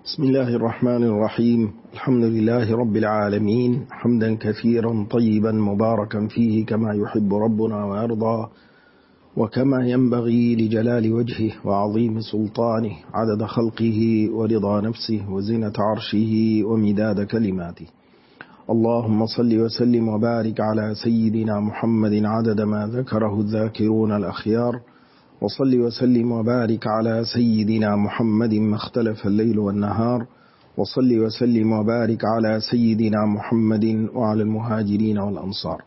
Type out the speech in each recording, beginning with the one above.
بسم الله الرحمن الرحيم. الحمد لله رب العالمين، حمدا كثيرا طيبا مباركا فيه كما يحب ربنا ويرضى، وكما ينبغي لجلال وجهه وعظيم سلطانه، عدد خلقه ورضا نفسه وزنة عرشه ومداد كلماته. اللهم صل وسلم وبارك على سيدنا محمد عدد ما ذكره الذاكرون الأخيار، وصل وسلم وبارك على سيدنا محمد ما اختلف الليل والنهار، وصل وسلم وبارك على سيدنا محمد وعلى المهاجرين والأنصار.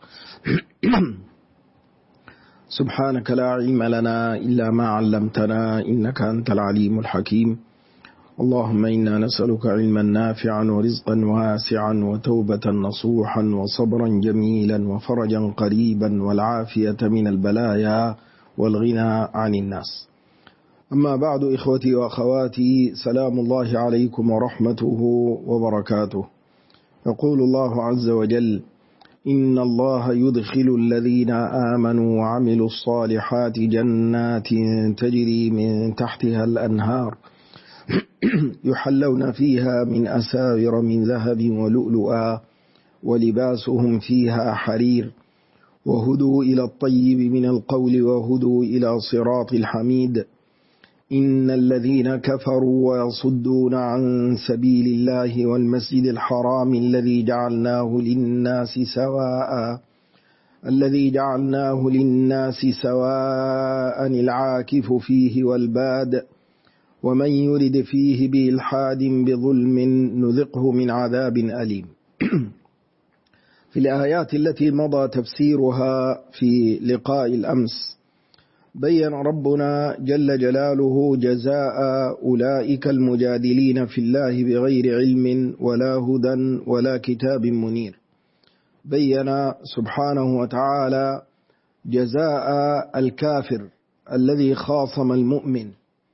سبحانك لا علم لنا إلا ما علمتنا إنك أنت العليم الحكيم. اللهم إنا نسألك علما نافعا ورزقا واسعا وتوبة نصوحا وصبرا جميلا وفرجا قريبا والعافية من البلايا والغنى عن الناس. أما بعد، إخوتي وأخواتي، سلام الله عليكم ورحمته وبركاته. يقول الله عز وجل: إن الله يدخل الذين آمنوا وعملوا الصالحات جنات تجري من تحتها الأنهار يحلون فيها من أساور من ذهب ولؤلؤا ولباسهم فيها حرير وهدوا إلى الطيب من القول وهدوا إلى صراط الحميد. إن الذين كفروا ويصدون عن سبيل الله والمسجد الحرام الذي جعلناه للناس سواء العاكف فيه والباد ومن يرد فيه بإلحاد بظلم نذقه من عذاب أليم. في الآيات التي مضى تفسيرها في لقاء الأمس، بيّن ربنا جل جلاله جزاء أولئك المجادلين في الله بغير علم ولا هدى ولا كتاب منير. بيّن سبحانه وتعالى جزاء الكافر الذي خاصم المؤمن،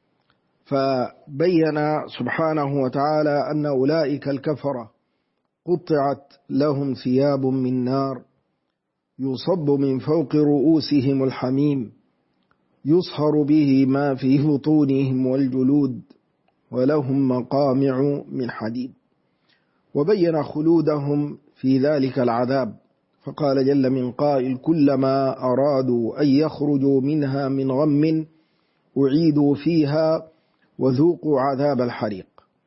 فبيّن سبحانه وتعالى أن أولئك الكفرة قطعت لهم ثياب من نار يصب من فوق رؤوسهم الحميم يصهر به ما في بطونهم والجلود ولهم مقامع من حديد. وبين خلودهم في ذلك العذاب، فقال جل من قائل: كلما أرادوا أن يخرجوا منها من غم أعيدوا فيها وذوقوا عذاب الحريق.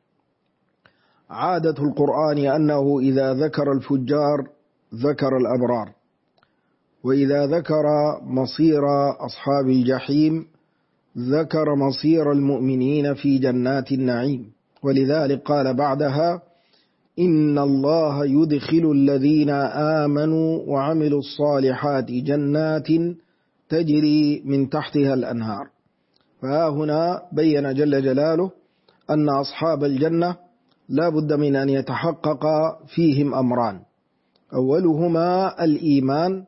عادة القرآن أنه إذا ذكر الفجار ذكر الأبرار، وإذا ذكر مصير أصحاب الجحيم ذكر مصير المؤمنين في جنات النعيم. ولذلك قال بعدها: إن الله يدخل الذين آمنوا وعملوا الصالحات جنات تجري من تحتها الأنهار. فها هنا بين جل جلاله أن أصحاب الجنة لا بد من أن يتحقق فيهم أمران: أولهما الإيمان،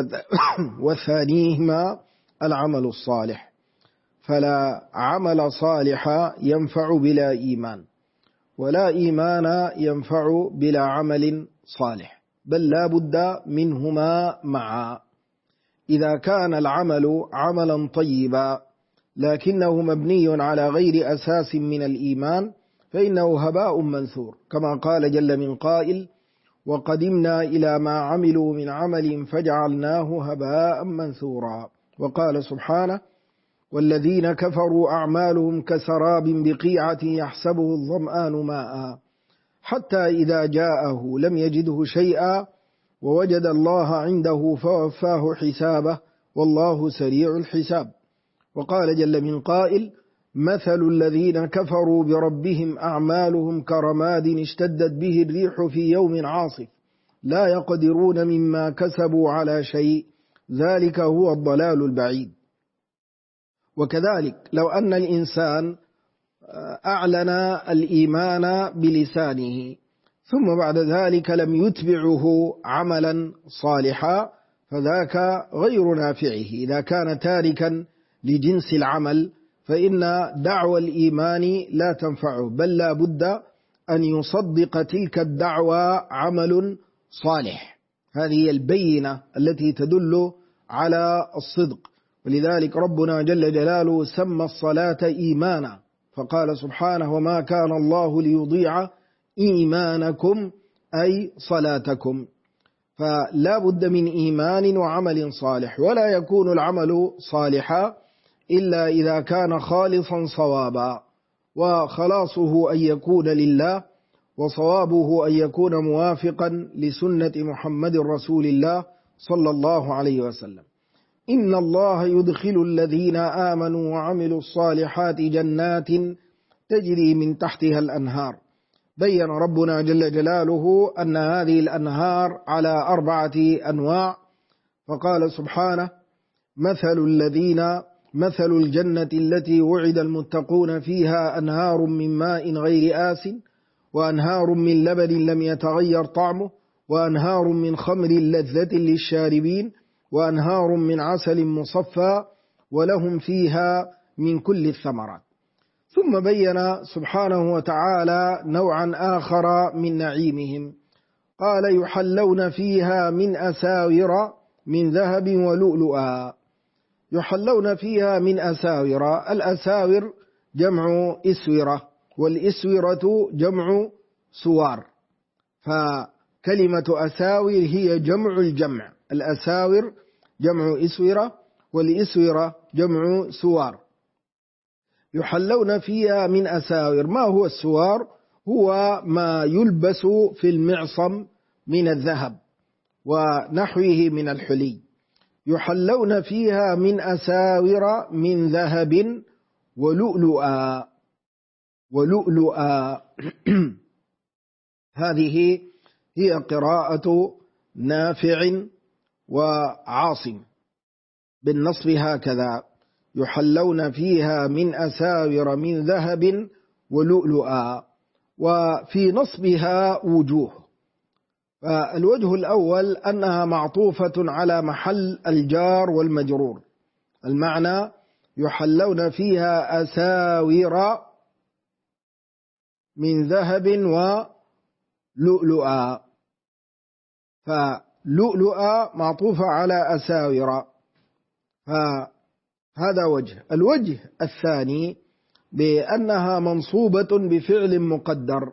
وثانيهما العمل الصالح. فلا عمل صالح ينفع بلا إيمان، ولا إيمان ينفع بلا عمل صالح، بل لا بد منهما معا. إذا كان العمل عملا طيبا لكنه مبني على غير أساس من الإيمان فإنه هباء منثور، كما قال جل من قائل: وقدمنا إلى ما عملوا من عمل فجعلناه هباء منثورا. وقال سبحانه: والذين كفروا أعمالهم كسراب بقيعة يحسبه الظمآن ماء حتى إذا جاءه لم يجده شيئا ووجد الله عنده فوفاه حسابه والله سريع الحساب. وقال جل من قائل: مثل الذين كفروا بربهم أعمالهم كرماد اشتدت به الريح في يوم عاصف لا يقدرون مما كسبوا على شيء ذلك هو الضلال البعيد. وكذلك لو أن الإنسان أعلن الإيمان بلسانه ثم بعد ذلك لم يتبعه عملا صالحا فذاك غير نافعه. إذا كان تاركا لجنس العمل فإن دعوى الإيمان لا تنفعه، بل لا بد أن يصدق تلك الدعوى عمل صالح. هذه البينة التي تدل على الصدق. ولذلك ربنا جل جلاله سمى الصلاة إيمانا، فقال سبحانه وما كان الله ليضيع إيمانكم أي صلاتكم. فلا بد من إيمان وعمل صالح، ولا يكون العمل صالحا إلا إذا كان خالصا صوابا، وخلاصه أن يكون لله، وصوابه أن يكون موافقا لسنة محمد رسول الله صلى الله عليه وسلم. إن الله يدخل الذين آمنوا وعملوا الصالحات جنات تجري من تحتها الأنهار. بين ربنا جل جلاله أن هذه الأنهار على 4 أنواع، فقال سبحانه مثل الجنة التي وعد المتقون فيها أنهار من ماء غير آسٍ وأنهار من لبن لم يتغير طعمه وأنهار من خمر لذة للشاربين وأنهار من عسل مصفى ولهم فيها من كل الثمرات. ثم بين سبحانه وتعالى نوعا آخر من نعيمهم، قال يحلون فيها من أساور من ذهب ولؤلؤا. يحلون فيها من أساور، الأساور جمع إسورة، والإسورة جمع سوار، فكلمة أساور هي جمع الجمع، الأساور جمع إسورة والإسورة جمع سوار. يحلون فيها من أساور. ما هو السوار؟ هو ما يلبس في المعصم من الذهب ونحوه من الحلي. يحلون فيها من أساور من ذهب ولؤلؤا. هذه هي قراءة نافع وعاصم بالنصب هكذا: يحلون فيها من أساور من ذهب ولؤلؤا. وفي نصبها وجوه. فالوجه الأول أنها معطوفة على محل الجار والمجرور، المعنى يحلون فيها أساور من ذهب ولؤلؤا، فلؤلؤا معطوفة على أساور، فهذا وجه. الوجه الثاني بأنها منصوبة بفعل مقدر،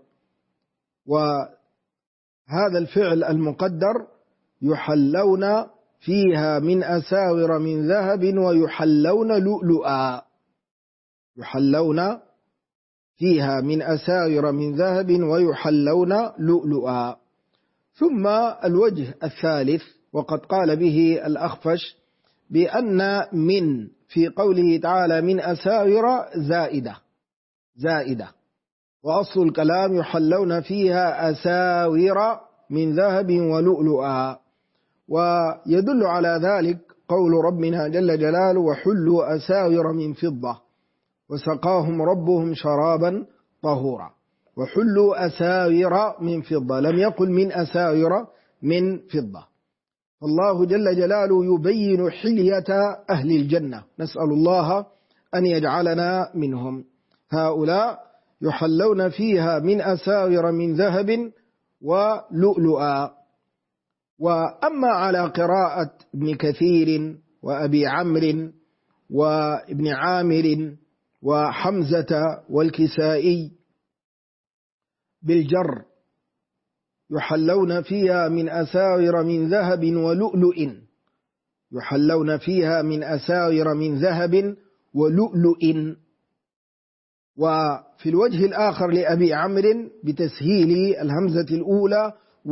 وهذا الفعل المقدر يحلون فيها من أساور من ذهب ويحلون لؤلؤا. يحلون فيها من أساور من ذهب ويحلون لؤلؤا. ثم الوجه الثالث، وقد قال به الأخفش بأن من في قوله تعالى من أساور زائدة، وأصل الكلام يحلون فيها أساور من ذهب ولؤلؤا. ويدل على ذلك قول ربنا جل جلاله وحلوا أساور من فضة وسقاهم ربهم شرابا طهورا. وحلوا أساور من فضة، لم يقل من أساور من فضة. الله جل جلاله يبين حلية أهل الجنة، نسأل الله أن يجعلنا منهم. هؤلاء يحلون فيها من أساور من ذهب ولؤلؤا. وأما على قراءة ابن كثير وأبي عمرو وابن عامر وحمزة والكسائي بالجر يحلون فيها من أساور من ذهب ولؤلؤ، يحلون فيها من أساور من ذهب ولؤلؤ. وفي الوجه الآخر لأبي عمرو بتسهيل الهمزة الأولى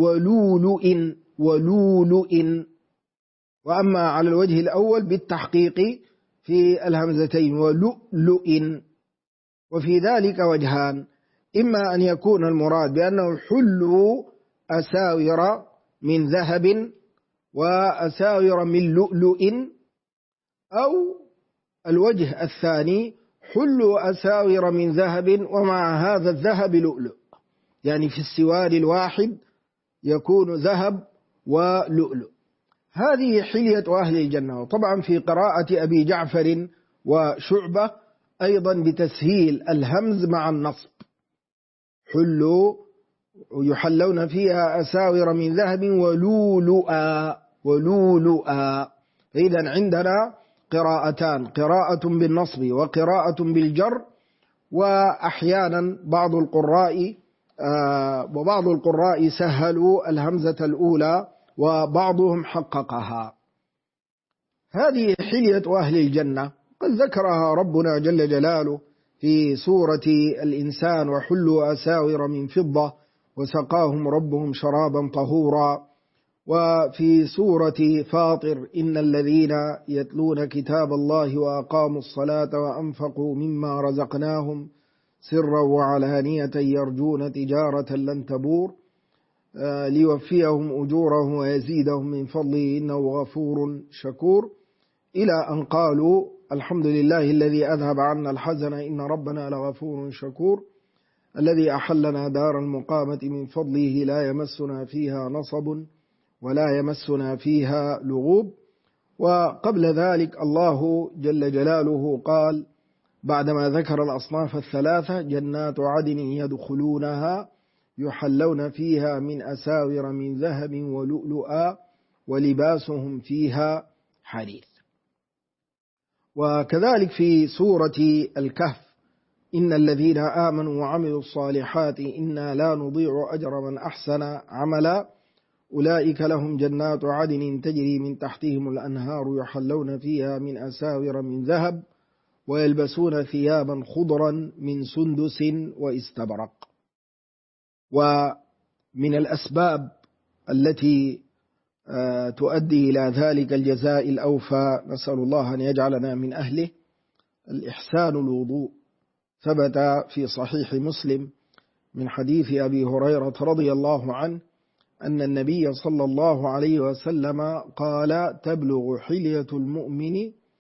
ولؤلؤ. وأما على الوجه الأول بالتحقيق في الهمزتين ولؤلؤ. وفي ذلك وجهان: إما أن يكون المراد بأنه حلوا أساور من ذهب وأساور من لؤلؤ، أو الوجه الثاني حلوا أساور من ذهب ومع هذا الذهب لؤلؤ، يعني في السوار الواحد يكون ذهب ولؤلؤ. هذه حلية أهل الجنة. وطبعا في قراءة أبي جعفر وشعبة أيضا بتسهيل الهمز مع النصب: حلوا يحلون فيها أساور من ذهب ولؤلؤا. فإذا عندنا قراءتان: قراءة بالنصب وقراءة بالجر، وأحيانا وبعض القراء سهلوا الهمزة الأولى وبعضهم حققها. هذه حلية أهل الجنة قد ذكرها ربنا جل جلاله في سورة الإنسان: وحلوا أساور من فضة وسقاهم ربهم شرابا طهورا. وفي سورة فاطر: إن الذين يتلون كتاب الله وأقاموا الصلاة وأنفقوا مما رزقناهم سرا وعلانية يرجون تجارة لن تبور ليوفيهم أجورهم ويزيدهم من فضله إنه غفور شكور، إلى أن قالوا: الحمد لله الذي أذهب عنا الحزن إن ربنا لغفور شكور، الذي أحلنا دار المقامة من فضله لا يمسنا فيها نصب ولا يمسنا فيها لغوب. وقبل ذلك الله جل جلاله قال بعدما ذكر الأصناف الثلاثة: جنات عدن يدخلونها يحلون فيها من أساور من ذهب ولؤلؤا ولباسهم فيها حرير. وكذلك في سورة الكهف: إن الذين آمنوا وعملوا الصالحات إنا لا نضيع أجر من أحسن عملا أولئك لهم جنات عدن تجري من تحتهم الأنهار يحلون فيها من أساور من ذهب ويلبسون ثيابا خضرا من سندس واستبرق. ومن الأسباب التي تؤدي إلى ذلك الجزاء الأوفى، نسأل الله أن يجعلنا من أهله، الإحسان الوضوء. ثبت في صحيح مسلم من حديث أبي هريرة رضي الله عنه أن النبي صلى الله عليه وسلم قال: تبلغ حلية المؤمن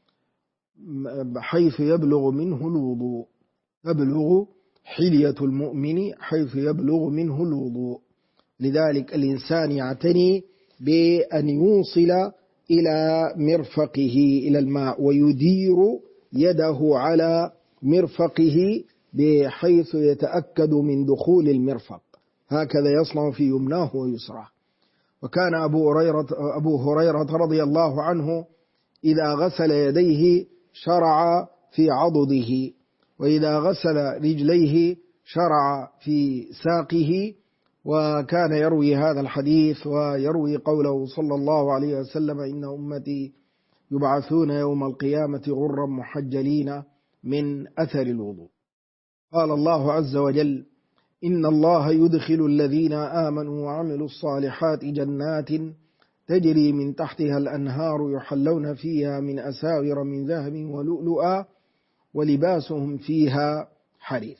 حيث يبلغ منه الوضوء. تبلغ حلية المؤمن حيث يبلغ منه الوضوء. لذلك الإنسان يعتني بأن يوصل إلى مرفقه إلى الماء ويدير يده على مرفقه بحيث يتأكد من دخول المرفق، هكذا يصنع في يمناه ويسراه. وكان أبو هريرة رضي الله عنه إذا غسل يديه شرع في عضده، وإذا غسل رجليه شرع في ساقه. وكان يروي هذا الحديث ويروي قوله صلى الله عليه وسلم: إن أمتي يبعثون يوم القيامة غرا محجلين من أثر الوضوء. قال الله عز وجل: إن الله يدخل الذين آمنوا وعملوا الصالحات جنات تجري من تحتها الأنهار يحلون فيها من أساور من ذهب ولؤلؤا ولباسهم فيها حرير.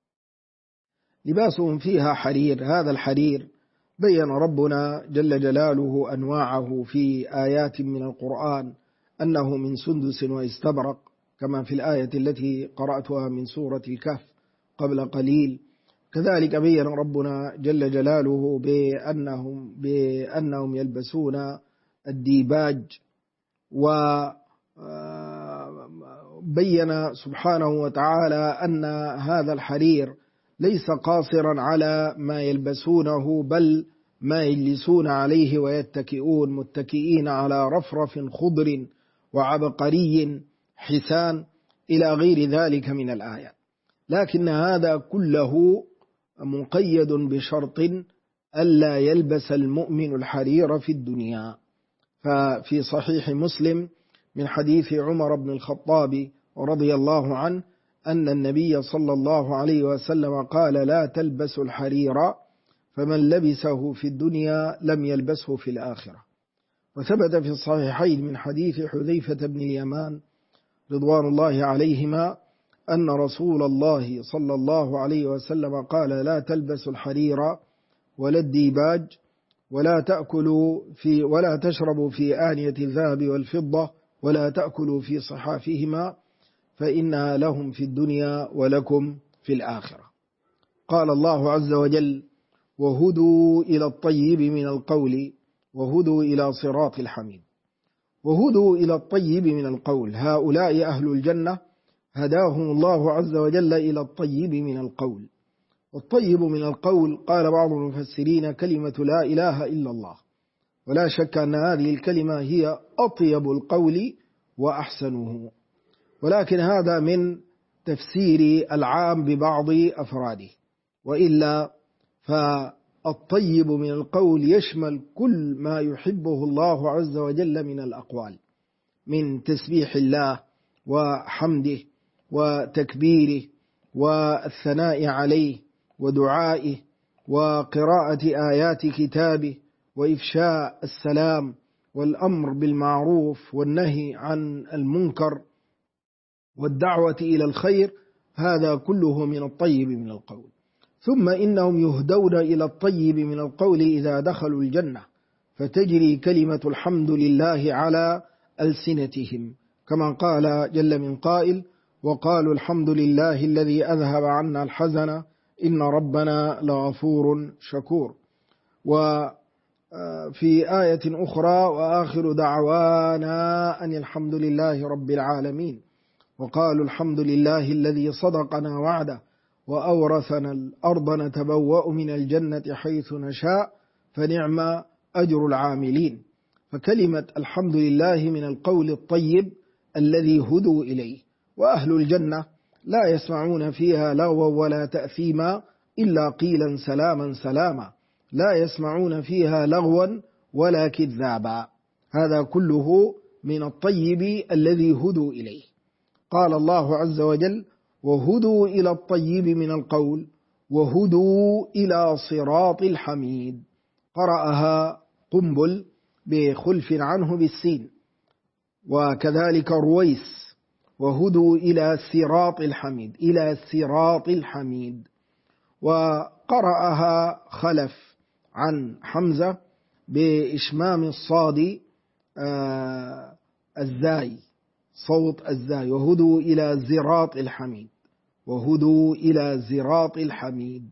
لباسهم فيها حرير، هذا الحرير بين ربنا جل جلاله أنواعه في آيات من القرآن أنه من سندس واستبرق، كما في الآية التي قرأتها من سورة الكهف قبل قليل. كذلك بين ربنا جل جلاله بأنهم يلبسون الديباج، وبين سبحانه وتعالى أن هذا الحرير ليس قاصرا على ما يلبسونه، بل ما يجلسون عليه ويتكئون متكئين على رفرف خضر وعبقري حسان إلى غير ذلك من الآيات. لكن هذا كله مقيد بشرط ألا يلبس المؤمن الحرير في الدنيا. ففي صحيح مسلم من حديث عمر بن الخطاب رضي الله عنه أن النبي صلى الله عليه وسلم قال: لا تلبسوا الحرير فمن لبسه في الدنيا لم يلبسه في الآخرة. وثبت في الصحيحين من حديث حذيفة بن اليمان رضوان الله عليهما أن رسول الله صلى الله عليه وسلم قال: لا تلبسوا الحرير ولا الديباج ولا تشربوا في آنية الذهب والفضة ولا تأكلوا في صحافهما فإنها لهم في الدنيا ولكم في الآخرة. قال الله عز وجل: وهدوا إلى الطيب من القول وهدوا إلى صراط الحميد. وهدوا إلى الطيب من القول، هؤلاء أهل الجنة هداهم الله عز وجل إلى الطيب من القول. والطيب من القول قال بعض المفسرين كلمة لا إله إلا الله، ولا شك أن هذه الكلمة هي أطيب القول وأحسنه، ولكن هذا من تفسير العام ببعض أفراده، وإلا فالطيب من القول يشمل كل ما يحبه الله عز وجل من الأقوال، من تسبيح الله وحمده وتكبيره والثناء عليه ودعائه وقراءة آيات كتابه وإفشاء السلام والأمر بالمعروف والنهي عن المنكر والدعوة إلى الخير، هذا كله من الطيب من القول. ثم إنهم يهدون إلى الطيب من القول إذا دخلوا الجنة، فتجري كلمة الحمد لله على ألسنتهم، كما قال جل من قائل: وقالوا الحمد لله الذي أذهب عنا الحزن إن ربنا لغفور شكور. وفي آية أخرى: وآخر دعوانا أن الحمد لله رب العالمين. وقالوا الحمد لله الذي صدقنا وعده وأورثنا الأرض نتبوأ من الجنة حيث نشاء فنعم أجر العاملين. فكلمة الحمد لله من القول الطيب الذي هدوا إليه. وأهل الجنة لا يسمعون فيها لغوا ولا تأثيما إلا قيلا سلاما سلاما، لا يسمعون فيها لغوا ولا كذابا. هذا كله من الطيب الذي هدوا إليه. قال الله عز وجل: وهدوا إلى الطيب من القول وهدوا إلى صراط الحميد. قرأها قنبل بخلف عنه بالسين، وكذلك رويس: وهدوا إلى صراط الحميد، إلى صراط الحميد. وقرأها خلف عن حمزة بإشمام الصاد الزاي، صوت الزاي: وهدوا إلى زراط الحميد، وهدوا إلى زراط الحميد.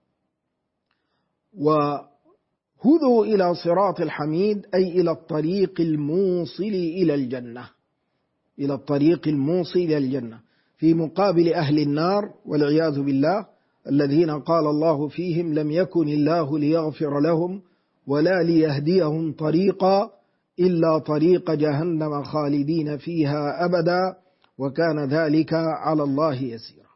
وهدوا إلى صراط الحميد أي إلى الطريق الموصل إلى الجنة، إلى الطريق الموصل إلى الجنة، في مقابل أهل النار والعياذ بالله، الذين قال الله فيهم: لم يكن الله ليغفر لهم ولا ليهديهم طريقا إلا طريق جهنم خالدين فيها أبدا وكان ذلك على الله يسيرا.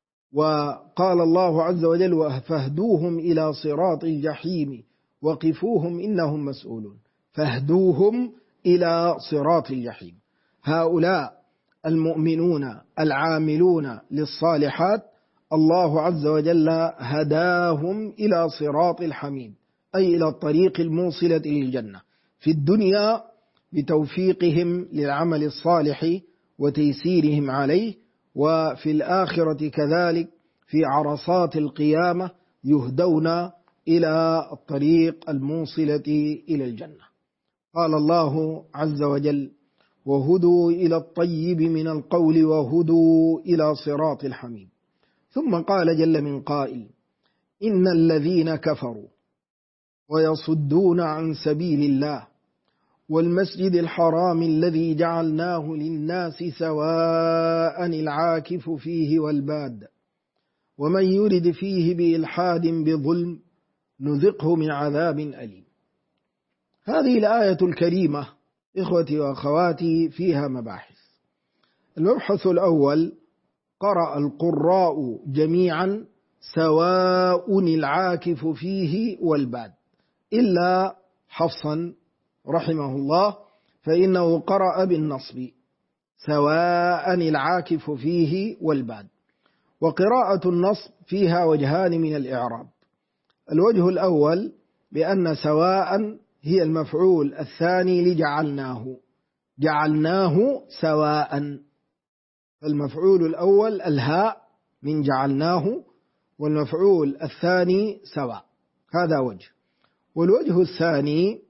وقال الله عز وجل: فاهدوهم إلى صراط الجحيم وقفوهم إنهم مسؤولون. فاهدوهم إلى صراط الجحيم. هؤلاء المؤمنون العاملون للصالحات الله عز وجل هداهم إلى صراط الحميد، أي إلى الطريق الموصلة للجنة في الدنيا بتوفيقهم للعمل الصالح وتيسيرهم عليه، وفي الآخرة كذلك في عرصات القيامة يهدون إلى الطريق الموصلة إلى الجنة. قال الله عز وجل: وهدوا إلى الطيب من القول وهدوا إلى صراط الحميد. ثم قال جل من قائل: إن الذين كفروا ويصدون عن سبيل الله والمسجد الحرام الذي جعلناه للناس سواء العاكف فيه والباد ومن يرد فيه بإلحاد بظلم نذقه من عذاب أليم. هذه الآية الكريمة إخوتي وأخواتي فيها مباحث. المبحث الأول: قرأ القراء جميعا سواء العاكف فيه والباد، إلا حفصا رحمه الله فإنه قرأ بالنصب سواء العاكف فيه والباد. وقراءة النصب فيها وجهان من الإعراب. الوجه الأول بأن سواء هي المفعول الثاني لجعلناه، جعلناه سواء، المفعول الأول الهاء من جعلناه، والمفعول الثاني سواء. هذا وجه. والوجه الثاني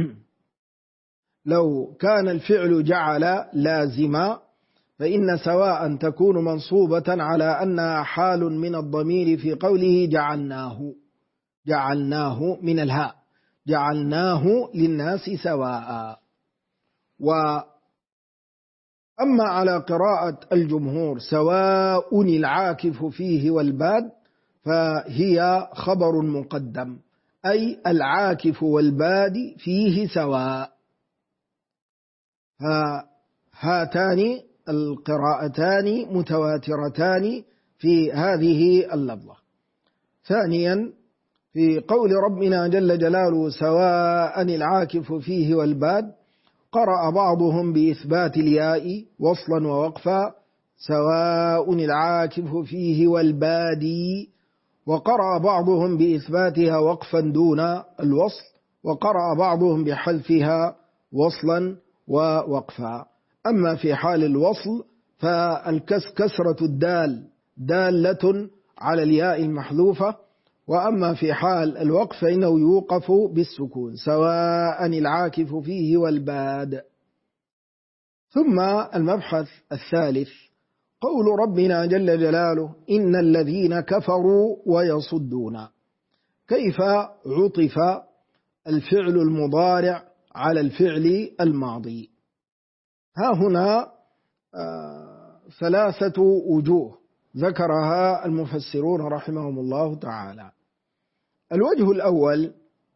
لو كان الفعل جعل لازما فإن سواء تكون منصوبة على أنها حال من الضمير في قوله جعلناه، جعلناه من الهاء، جعلناه للناس سواء. وأما على قراءة الجمهور سواء العاكف فيه والباد فهي خبر مقدم، أي العاكف والباد فيه سواء. هاتان القراءتان متواترتان في هذه اللفظة. ثانيا في قول ربنا جل جلاله سواء العاكف فيه والباد، قرأ بعضهم بإثبات الياء وصلا ووقفا سواء العاكف فيه والبادي، وقرأ بعضهم بإثباتها وقفا دون الوصل، وقرأ بعضهم بحذفها وصلا ووقفا. أما في حال الوصل فالكسرة الدال دالة على الياء المحذوفة، وأما في حال الوقف فإنه يوقف بالسكون سواء العاكف فيه والباد. ثم المبحث الثالث قول ربنا جل جلاله إن الذين كفروا ويصدون، كيف عطف الفعل المضارع على الفعل الماضي؟ ها هنا ثلاثة وجوه ذكرها المفسرون رحمهم الله تعالى. الوجه الأول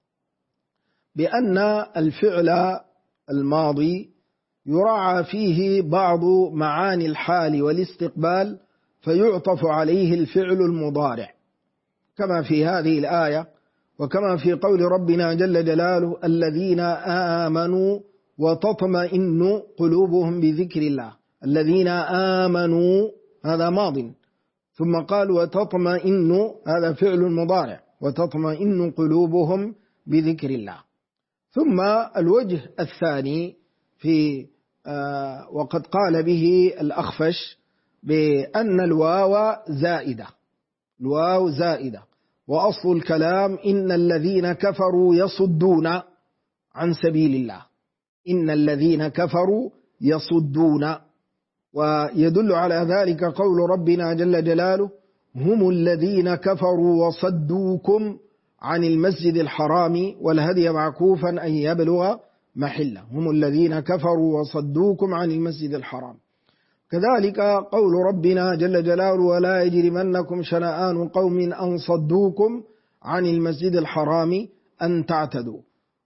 بأن الفعل الماضي يراعى فيه بعض معاني الحال والاستقبال فيعطف عليه الفعل المضارع، كما في هذه الآية وكما في قول ربنا جل جلاله الذين آمنوا وتطمئن قلوبهم بذكر الله. الذين آمنوا هذا ماض، ثم قال وتطمئن هذا فعل مضارع، وتطمئن قلوبهم بذكر الله. ثم الوجه الثاني في وقد قال به الأخفش بأن الواو زائدة، الواو زائدة، وأصل الكلام إن الذين كفروا يصدون عن سبيل الله، إن الذين كفروا يصدون. ويدل على ذلك قول ربنا جل جلاله هم الذين كفروا وصدوكم عن المسجد الحرام والهدي معكوفا أن يبلغ محله، هم الذين كفروا وصدوكم عن المسجد الحرام. كذلك قول ربنا جل جلاله ولا يجرمنكم شنآن قوم أن صدوكم عن المسجد الحرام أن تعتدوا.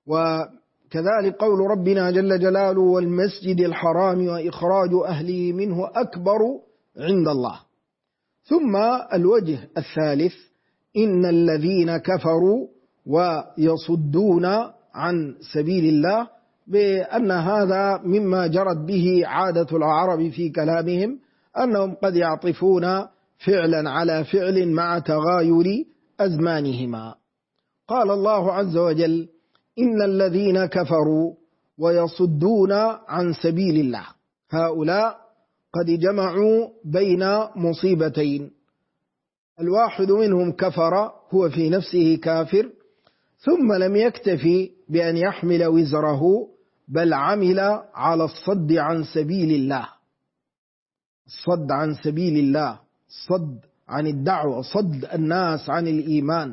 وكذلك قول ربنا جل جلاله والمسجد الحرام وإخراج أهله منه أكبر عند الله. ثم الوجه الثالث إن الذين كفروا ويصدون عن سبيل الله، بأن هذا مما جرت به عادة العرب في كلامهم، أنهم قد يعطفون فعلا على فعل مع تغاير أزمانهما. قال الله عز وجل إن الذين كفروا ويصدون عن سبيل الله، هؤلاء قد جمعوا بين مصيبتين، الواحد منهم كفر هو في نفسه كافر، ثم لم يكتفي بأن يحمل وزره بل عمل على الصد عن سبيل الله، الصد عن سبيل الله، الصد عن الدعوة، صد الناس عن الإيمان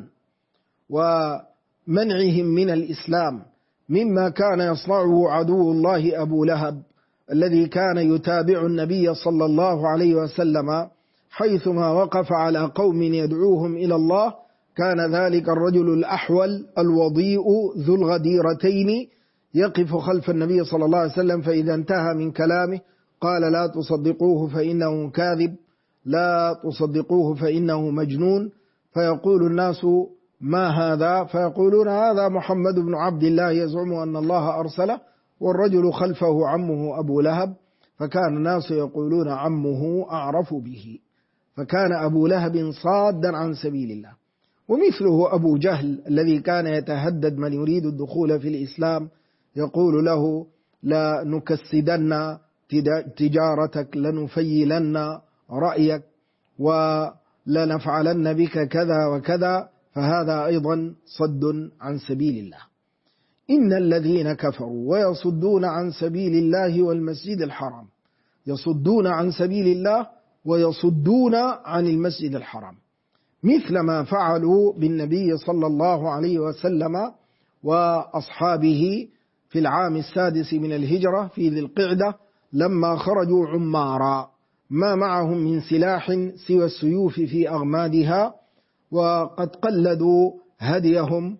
ومنعهم من الإسلام، مما كان يصنعه عدو الله أبو لهب الذي كان يتابع النبي صلى الله عليه وسلم حيثما وقف على قوم يدعوهم إلى الله. كان ذلك الرجل الأحول الوضيء ذو الغديرتين يقف خلف النبي صلى الله عليه وسلم، فإذا انتهى من كلامه قال لا تصدقوه فإنه كاذب، لا تصدقوه فإنه مجنون. فيقول الناس ما هذا؟ فيقولون هذا محمد بن عبد الله يزعم أن الله أرسله، والرجل خلفه عمه أبو لهب، فكان الناس يقولون عمه أعرف به، فكان أبو لهب صادا عن سبيل الله. ومثله أبو جهل الذي كان يتهدد من يريد الدخول في الإسلام، يقول له لا نكسدن تجارتك، لنفيلن رأيك، ولنفعلن بك كذا وكذا، فهذا أيضا صد عن سبيل الله. إن الذين كفروا ويصدون عن سبيل الله والمسجد الحرام، يصدون عن سبيل الله ويصدون عن المسجد الحرام، مثل ما فعلوا بالنبي صلى الله عليه وسلم وأصحابه في العام 6 من الهجرة في ذي القعدة، لما خرجوا عمارا ما معهم من سلاح سوى السيوف في أغمادها، وقد قلدوا هديهم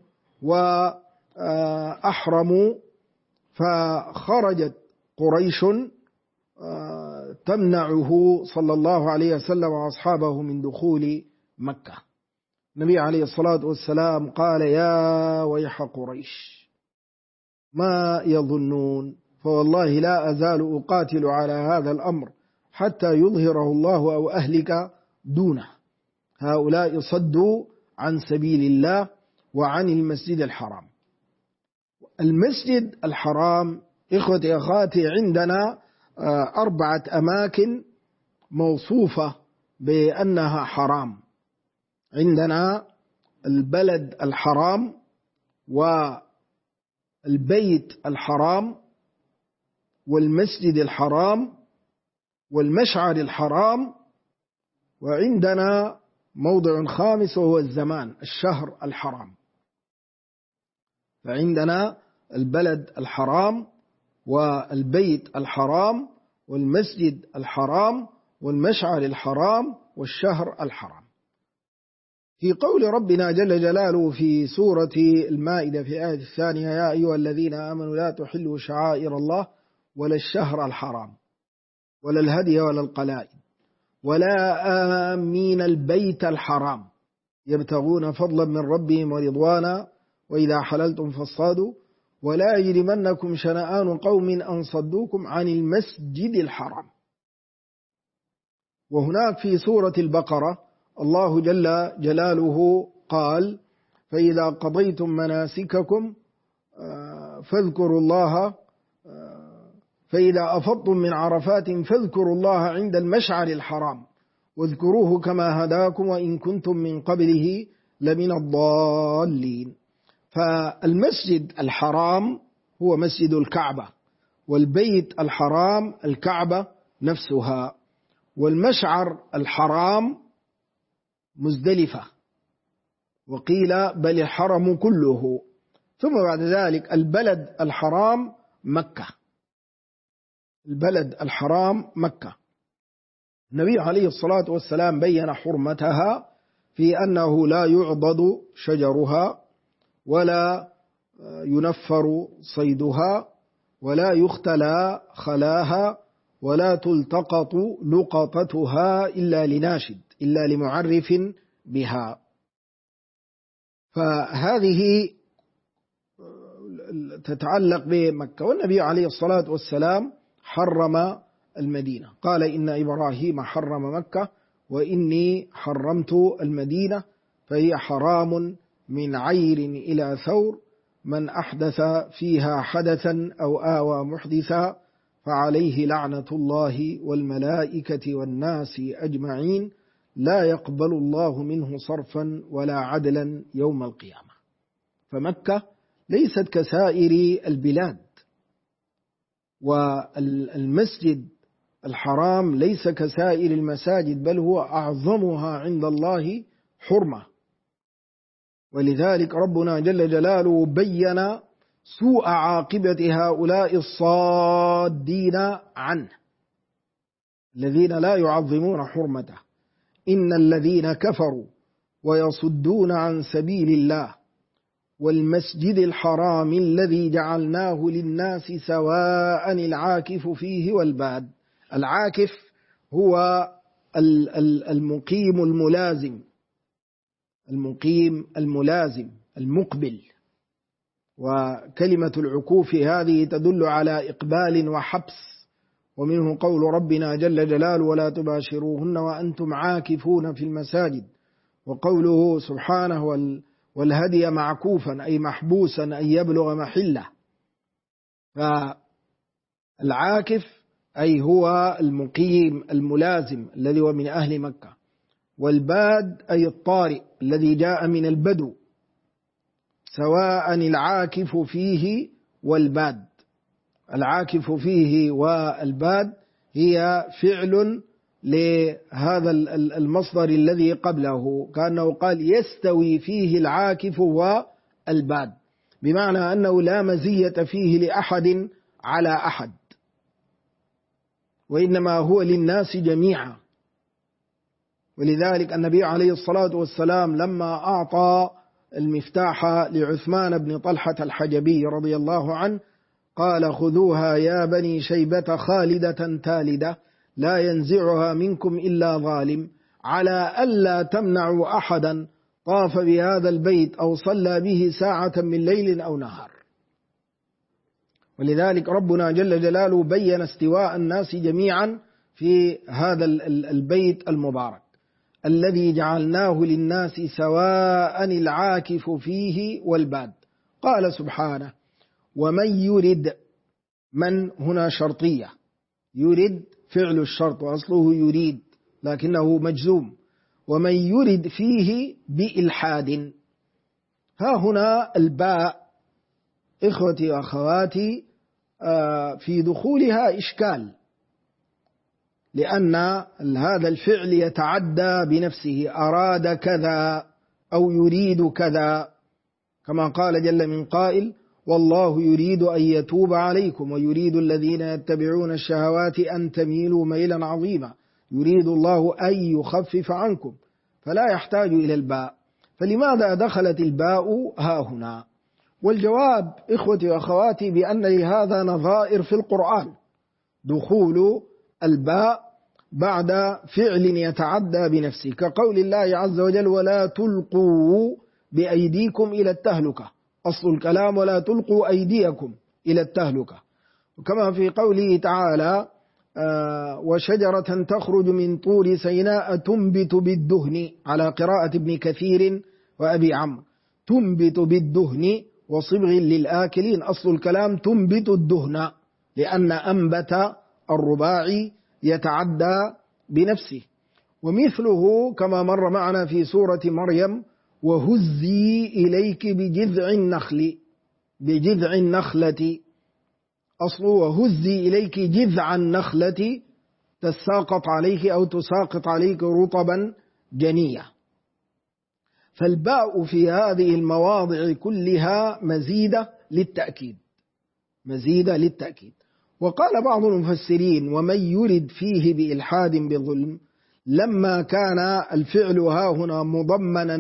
وأحرموا، فخرجت قريش تمنعه صلى الله عليه وسلم وأصحابه من دخول مكة. النبي عليه الصلاة والسلام قال: يا ويح قريش ما يظنون، فوالله لا أزال أقاتل على هذا الأمر حتى يظهره الله أو أهلك دونه. هؤلاء صدوا عن سبيل الله وعن المسجد الحرام. المسجد الحرام إخوتي أخواتي عندنا 4 أماكن موصوفة بأنها حرام. عندنا البلد الحرام، والبيت الحرام، والمسجد الحرام، والمشعر الحرام، وعندنا موضع خامس وهو الزمان، الشهر الحرام. فعندنا البلد الحرام والبيت الحرام والمسجد الحرام والمشعر الحرام والشهر الحرام. في قول ربنا جل جلاله في سورة المائدة في آية 2: يا أيها الذين آمنوا لا تحلوا شعائر الله ولا الشهر الحرام ولا الهدي ولا القلائد ولا آمين البيت الحرام يبتغون فضلا من ربهم ورضوانا وإذا حللتم فاصطادوا ولا يجرمنكم شنآن قوم أن صدوكم عن المسجد الحرام. وهناك في سورة البقرة الله جل جلاله قال: فإذا قضيتم مناسككم فاذكروا الله، فإذا أفضتم من عرفات فاذكروا الله عند المشعر الحرام واذكروه كما هداكم وإن كنتم من قبله لمن الضالين. فالمسجد الحرام هو مسجد الكعبة، والبيت الحرام الكعبة نفسها، والمشعر الحرام مزدلفة، وقيل بل الحرم كله. ثم بعد ذلك البلد الحرام مكة. البلد الحرام مكة النبي عليه الصلاة والسلام بين حرمتها في أنه لا يعضد شجرها ولا ينفر صيدها ولا يختلى خلاها ولا تلتقط لقطتها إلا لناشد، إلا لمعرف بها. فهذه تتعلق بمكة. والنبي عليه الصلاة والسلام حرم المدينة، قال: إن إبراهيم حرم مكة وإني حرمت المدينة فهي حرام من عير إلى ثور، من أحدث فيها حدثا أو آوى محدثا فعليه لعنة الله والملائكة والناس أجمعين لا يقبل الله منه صرفا ولا عدلا يوم القيامة. فمكة ليست كسائر البلاد، والمسجد الحرام ليس كسائر المساجد، بل هو أعظمها عند الله حرمة. ولذلك ربنا جل جلاله بين سوء عاقبة هؤلاء الصادين عنه، الذين لا يعظمون حرمته: إن الذين كفروا ويصدون عن سبيل الله والمسجد الحرام الذي جعلناه للناس سواء العاكف فيه والباد. العاكف هو المقيم الملازم، المقيم الملازم المقبل، وكلمة العكوف هذه تدل على إقبال وحبس. ومنه قول ربنا جل جلاله: ولا تباشروهن وأنتم عاكفون في المساجد. وقوله سبحانه: والهدي معكوفا أي محبوسا أن يبلغ محله. فالعاكف أي هو المقيم الملازم الذي هو من أهل مكة. والباد أي الطارئ الذي جاء من البدو، سواء العاكف فيه والباد. العاكف فيه والباد هي فعل لهذا المصدر الذي قبله، كأنه قال: يستوي فيه العاكف والباد، بمعنى أنه لا مزية فيه لأحد على أحد، وإنما هو للناس جميعا. ولذلك النبي عليه الصلاة والسلام لما أعطى المفتاح لعثمان بن طلحة الحجبي رضي الله عنه قال: خذوها يا بني شيبة خالدة تالدة لا ينزعها منكم إلا ظالم، على ألا تمنعوا أحدا طاف بهذا البيت أو صلى به ساعة من ليل أو نهار. ولذلك ربنا جل جلاله بين استواء الناس جميعا في هذا البيت المبارك الذي جعلناه للناس سواء العاكف فيه والباد. قال سبحانه: ومن يرد، من هنا شرطية، يرد فعل الشرط وأصله يريد لكنه مجزوم، ومن يرد فيه بإلحاد. ها هنا الباء إخوتي وأخواتي في دخولها إشكال، لأن هذا الفعل يتعدى بنفسه، أراد كذا أو يريد كذا، كما قال جل من قائل: والله يريد أن يتوب عليكم ويريد الذين يتبعون الشهوات أن تميلوا ميلا عظيما، يريد الله أن يخفف عنكم، فلا يحتاج إلى الباء. فلماذا دخلت الباء ها هنا؟ والجواب إخوتي وأخواتي بأن لهذا نظائر في القرآن، دخول الباء بعد فعل يتعدى بنفسه، كقول الله عز وجل: ولا تلقوا بأيديكم إلى التهلكة، أصل الكلام ولا تلقوا أيديكم إلى التهلكة. وكما في قوله تعالى: وشجرة تخرج من طور سيناء تنبت بالدهن، على قراءة ابن كثير وأبي عمرو، تنبت بالدهن وصبغ للآكلين، أصل الكلام تنبت الدهن، لأن أنبت الرباعي يتعدى بنفسه. ومثله كما مر معنا في سورة مريم: وهزي إليك بجذع النخل، بجذع النخلة، أصله وهزي إليك جذع النخلة تساقط عليك أو تساقط عليك رطبا جنيا. فالباء في هذه المواضع كلها مزيدة للتأكيد، مزيدة للتأكيد. وقال بعض المفسرين: ومن يرد فيه بإلحاد بظلم، لما كان الفعل ها هنا مضمنا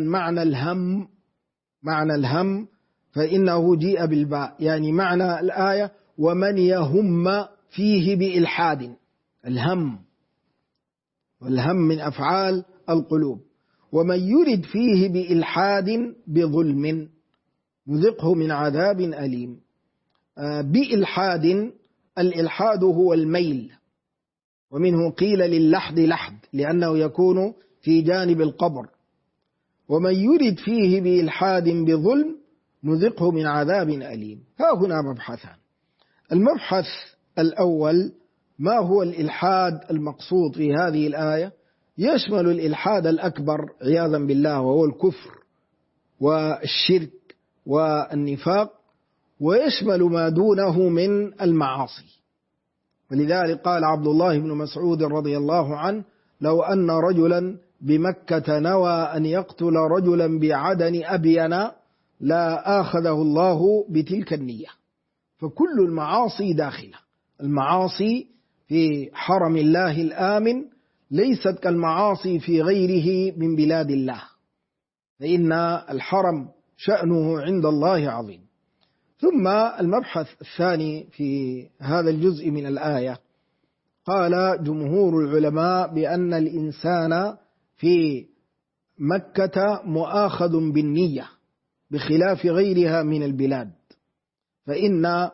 معنى الهم فإنه جيء بالباء، يعني معنى الآية: ومن يهم فيه بإلحاد، الهم، والهم من أفعال القلوب. ومن يرد فيه بإلحاد بظلم نذقه من عذاب أليم. بإلحاد، الإلحاد هو الميل، ومنه قيل للحد لحد لأنه يكون في جانب القبر. ومن يرد فيه بإلحاد بظلم نذقه من عذاب أليم. ها هنا مبحثان: المبحث الأول: ما هو الإلحاد المقصود في هذه الآية؟ يشمل الإلحاد الأكبر عياذا بالله، وهو الكفر والشرك والنفاق، ويشمل ما دونه من المعاصي. ولذلك قال عبد الله بن مسعود رضي الله عنه: لو أن رجلا بمكة نوى أن يقتل رجلا بعدن أبين لا آخذه الله بتلك النية. فكل المعاصي داخلة. المعاصي في حرم الله الآمن ليست كالمعاصي في غيره من بلاد الله، فإن الحرم شأنه عند الله عظيم. ثم المبحث الثاني في هذا الجزء من الآية: قال جمهور العلماء بأن الإنسان في مكة مؤاخذ بالنية بخلاف غيرها من البلاد، فإن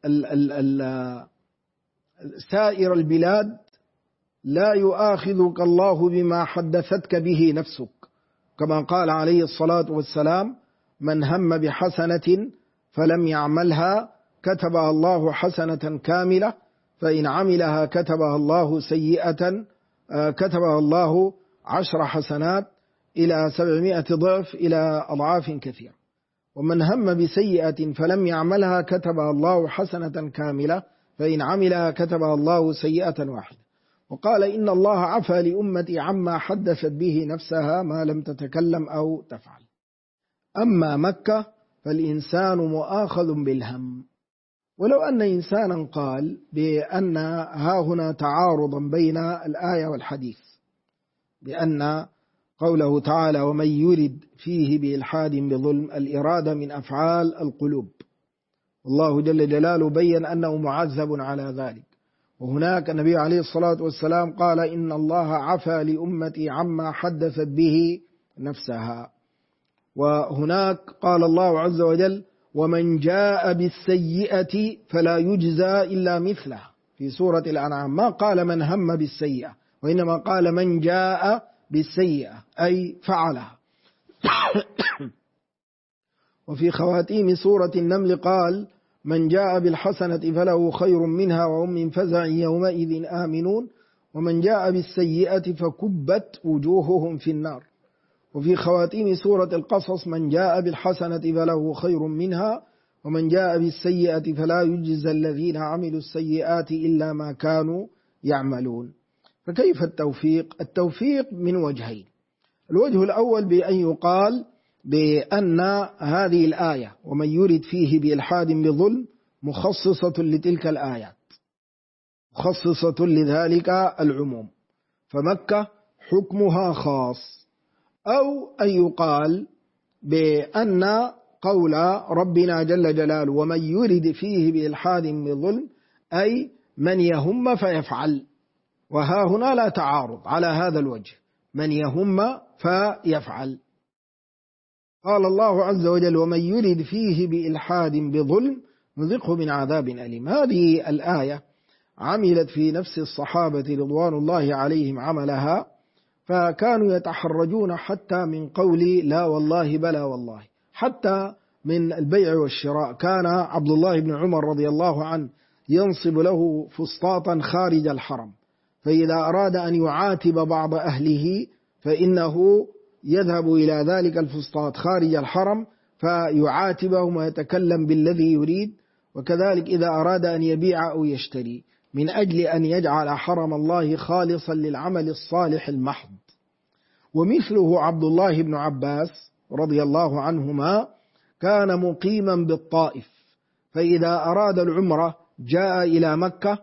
سائر البلاد لا يؤاخذك الله بما حدثتك به نفسك، كما قال عليه الصلاة والسلام: من هم بحسنة فلم يعملها كتبها الله حسنة كاملة، فإن عملها كتبها الله سيئة، كتبها الله 10 حسنات إلى 700 ضعف إلى أضعاف كثيرة. ومن هم بسيئة فلم يعملها كتبها الله حسنة كاملة، فإن عملها كتبها الله سيئة واحدة. وقال: إن الله عفى لأمتي عما حدثت به نفسها ما لم تتكلم أو تفعل. أما مكة فالإنسان مؤاخذ بالهم. ولو أن إنسانا قال بأن ها هنا تعارضا بين الآية والحديث، بأن قوله تعالى: ومن يرد فيه بإلحاد بظلم، الإرادة من أفعال القلوب، والله جل جلاله بين أنه معذب على ذلك. وهناك النبي عليه الصلاة والسلام قال إن الله عفى لأمتي عما حدثت به نفسها. وهناك قال الله عز وجل ومن جاء بالسيئة فلا يجزى إلا مثلها في سورة الأنعام، ما قال من هم بالسيئة، وإنما قال من جاء بالسيئة أي فعلها. وفي خواتيم سورة النمل قال من جاء بالحسنة فله خير منها وهم من فزع يومئذ آمنون، ومن جاء بالسيئة فكبت وجوههم في النار. وفي خواتيم سورة القصص من جاء بالحسنة فله خير منها ومن جاء بالسيئة فلا يجزى الذين عملوا السيئات إلا ما كانوا يعملون. فكيف التوفيق؟ التوفيق من وجهين. الوجه الأول بأن يقال بأن هذه الآية ومن يرد فيه بإلحاد بظلم مخصصة لتلك الآيات، مخصصة لذلك العموم، فمكة حكمها خاص. أو أن يقال بأن قول ربنا جل جلاله ومن يرد فيه بإلحاد بظلم أي من يهم فيفعل، وها هنا لا تعارض على هذا الوجه، من يهم فيفعل. قال الله عز وجل ومن يرد فيه بإلحاد بظلم نذقه من عذاب أليم. هذه الآية عملت في نفس الصحابة رضوان الله عليهم عملها، فكانوا يتحرجون حتى من قول لا والله بلا والله، حتى من البيع والشراء. كان عبد الله بن عمر رضي الله عنه ينصب له فسطاطا خارج الحرم، فإذا أراد أن يعاتب بعض أهله فإنه يذهب إلى ذلك الفسطاط خارج الحرم فيعاتبهم ويتكلم بالذي يريد. وكذلك إذا أراد أن يبيع أو يشتري من أجل أن يجعل حرم الله خالصا للعمل الصالح المحض. ومثله عبد الله بن عباس رضي الله عنهما كان مقيما بالطائف، فإذا أراد العمرة جاء إلى مكة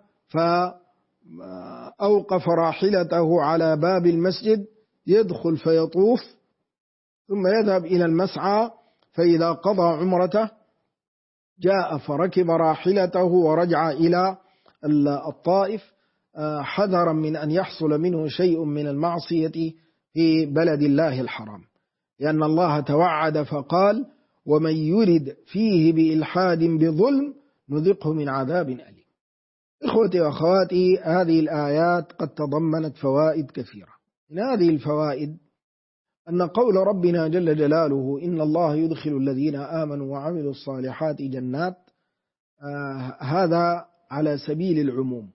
فأوقف راحلته على باب المسجد، يدخل فيطوف ثم يذهب إلى المسعى، فإذا قضى عمرته جاء فركب راحلته ورجع إلى الطائف حذرا من أن يحصل منه شيء من المعصية في بلد الله الحرام، لأن الله توعد فقال ومن يرد فيه بإلحاد بظلم نذقه من عذاب أليم. إخوتي وأخواتي، هذه الآيات قد تضمنت فوائد كثيرة. من هذه الفوائد أن قول ربنا جل جلاله إن الله يدخل الذين آمنوا وعملوا الصالحات جنات، هذا على سبيل العموم،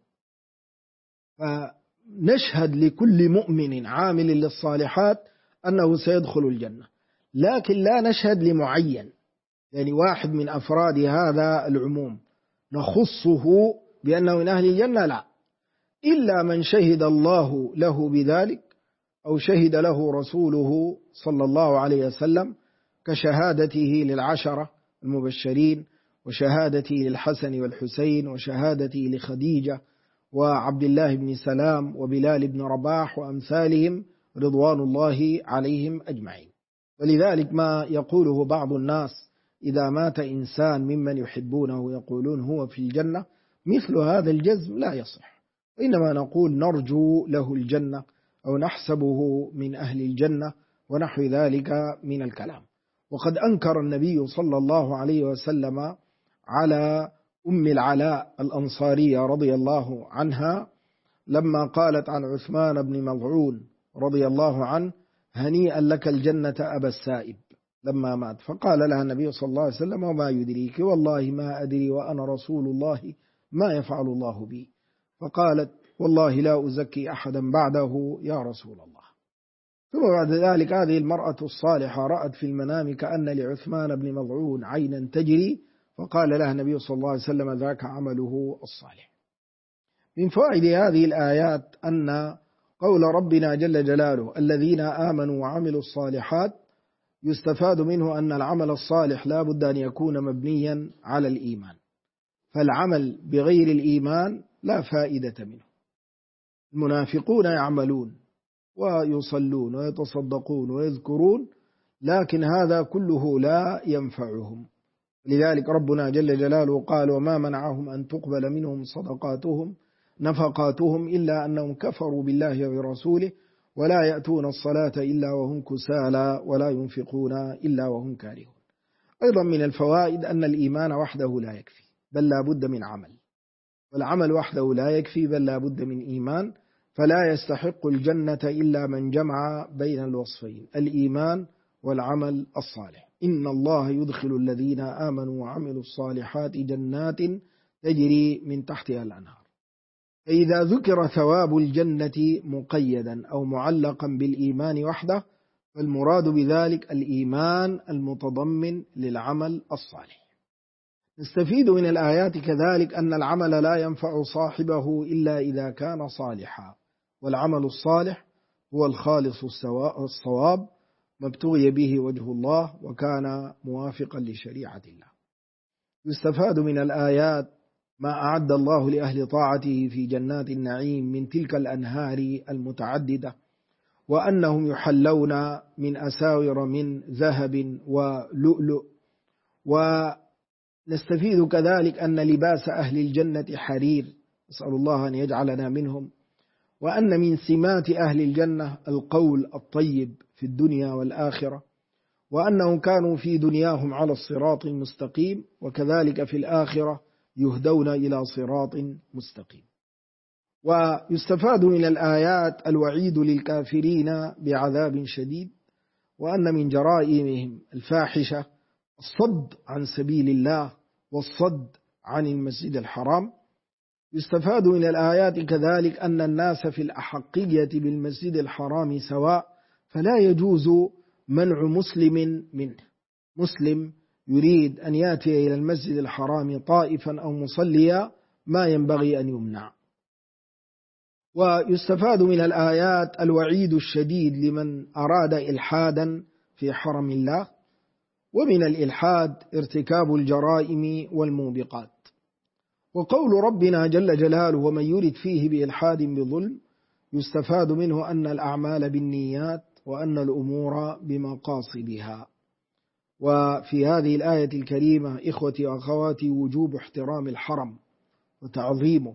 فنشهد لكل مؤمن عامل للصالحات أنه سيدخل الجنة، لكن لا نشهد لمعين، يعني واحد من أفراد هذا العموم نخصه بأنه من أهل الجنة، لا، إلا من شهد الله له بذلك أو شهد له رسوله صلى الله عليه وسلم، كشهادته للعشرة المبشرين، وشهادته للحسن والحسين، وشهادته لخديجة وعبد الله بن سلام وبلال بن رباح وأمثالهم رضوان الله عليهم أجمعين. ولذلك ما يقوله بعض الناس إذا مات إنسان ممن يحبونه يقولون هو في الجنة، مثل هذا الجزم لا يصح، إنما نقول نرجو له الجنة أو نحسبه من أهل الجنة ونحو ذلك من الكلام. وقد أنكر النبي صلى الله عليه وسلم على أم العلاء الأنصارية رضي الله عنها لما قالت عن عثمان بن مظعون رضي الله عنه هنيئا لك الجنة أبا السائب لما مات، فقال لها النبي صلى الله عليه وسلم وما يدريك والله ما أدري وأنا رسول الله ما يفعل الله بي، فقالت والله لا أزكي أحدا بعده يا رسول الله. ثم بعد ذلك هذه المرأة الصالحة رأت في المنام كأن لعثمان بن مظعون عينا تجري، فقال لها النبي صلى الله عليه وسلم ذاك عمله الصالح. من فوائد هذه الآيات أن قول ربنا جل جلاله الذين آمنوا وعملوا الصالحات يستفاد منه أن العمل الصالح لا بد أن يكون مبنيا على الإيمان، فالعمل بغير الإيمان لا فائدة منه. المنافقون يعملون ويصلون ويتصدقون ويذكرون، لكن هذا كله لا ينفعهم. لذلك ربنا جل جلاله قال وما منعهم أن تقبل منهم صدقاتهم نفقاتهم إلا أنهم كفروا بالله وبرسوله ولا يأتون الصلاة إلا وهم كسالى ولا ينفقون إلا وهم كارهون. أيضا من الفوائد أن الإيمان وحده لا يكفي بل لا بد من عمل، والعمل وحده لا يكفي بل لا بد من إيمان، فلا يستحق الجنة إلا من جمع بين الوصفين الإيمان والعمل الصالح. إن الله يدخل الذين آمنوا وعملوا الصالحات جنات تجري من تحتها الأنهار. فإذا ذكر ثواب الجنة مقيدا أو معلقا بالإيمان وحده فالمراد بذلك الإيمان المتضمن للعمل الصالح. نستفيد من الآيات كذلك أن العمل لا ينفع صاحبه إلا إذا كان صالحا، والعمل الصالح هو الخالص الصواب ما ابتغي به وجه الله وكان موافقا لشريعة الله. يستفاد من الآيات ما أعد الله لأهل طاعته في جنات النعيم من تلك الأنهار المتعددة، وأنهم يحلون من أساور من ذهب ولؤلؤ. ونستفيد كذلك أن لباس أهل الجنة حرير، نسأل الله أن يجعلنا منهم، وأن من سمات أهل الجنة القول الطيب في الدنيا والآخرة، وأنهم كانوا في دنياهم على الصراط المستقيم وكذلك في الآخرة يهدون إلى صراط مستقيم. ويستفاد من الآيات الوعيد للكافرين بعذاب شديد، وأن من جرائمهم الفاحشة الصد عن سبيل الله والصد عن المسجد الحرام. يستفاد من الآيات كذلك أن الناس في الأحقية بالمسجد الحرام سواء، فلا يجوز منع مسلم منه. مسلم يريد أن يأتي إلى المسجد الحرام طائفا أو مصليا ما ينبغي أن يمنع. ويستفاد من الآيات الوعيد الشديد لمن أراد إلحادا في حرم الله، ومن الإلحاد ارتكاب الجرائم والموبقات. وقول ربنا جل جلاله ومن يرد فيه بإلحاد بظلم يستفاد منه أن الأعمال بالنيات وأن الأمور بمقاصدها. وفي هذه الآية الكريمة إخوتي وأخواتي وجوب احترام الحرم وتعظيمه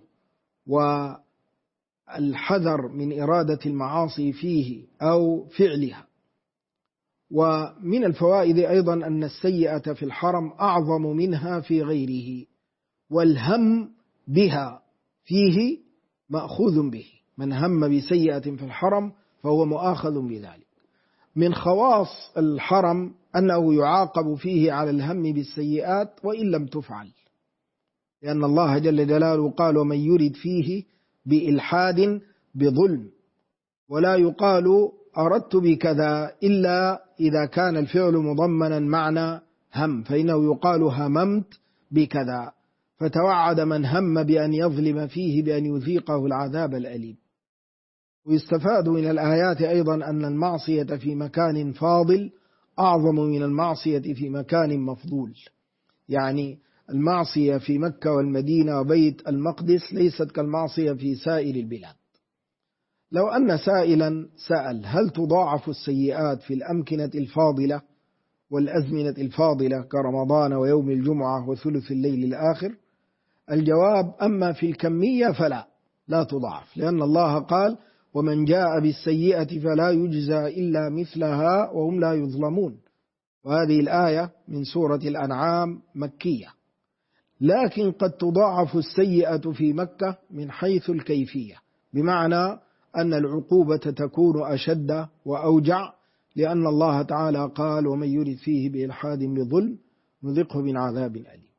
والحذر من إرادة المعاصي فيه أو فعلها. ومن الفوائد أيضا أن السيئة في الحرم أعظم منها في غيره، والهم بها فيه مأخوذ به، من هم بسيئة في الحرم فهو مؤاخذ بذلك. من خواص الحرم أنه يعاقب فيه على الهم بالسيئات وإن لم تفعل، لأن الله جل جلاله قال ومن يرد فيه بإلحاد بظلم، ولا يقال أردت بكذا إلا إذا كان الفعل مضمنا معنى هم، فإنه يقال هممت بكذا، فتوعد من هم بأن يظلم فيه بأن يذيقه العذاب الأليم. ويستفاد من الآيات أيضا أن المعصية في مكان فاضل أعظم من المعصية في مكان مفضول، يعني المعصية في مكة والمدينة وبيت المقدس ليست كالمعصية في سائر البلاد. لو أن سائلا سأل هل تضاعف السيئات في الأمكنة الفاضلة والأزمنة الفاضلة كرمضان ويوم الجمعة وثلث الليل الآخر؟ الجواب أما في الكمية فلا، لا تضاعف، لأن الله قال ومن جاء بالسيئة فلا يجزى إلا مثلها وهم لا يظلمون، وهذه الآية من سورة الأنعام مكية. لكن قد تضاعف السيئة في مكة من حيث الكيفية، بمعنى أن العقوبة تكون أشد وأوجع، لأن الله تعالى قال ومن يرد فيه بإلحاد بظلم نذقه من عذاب أليم.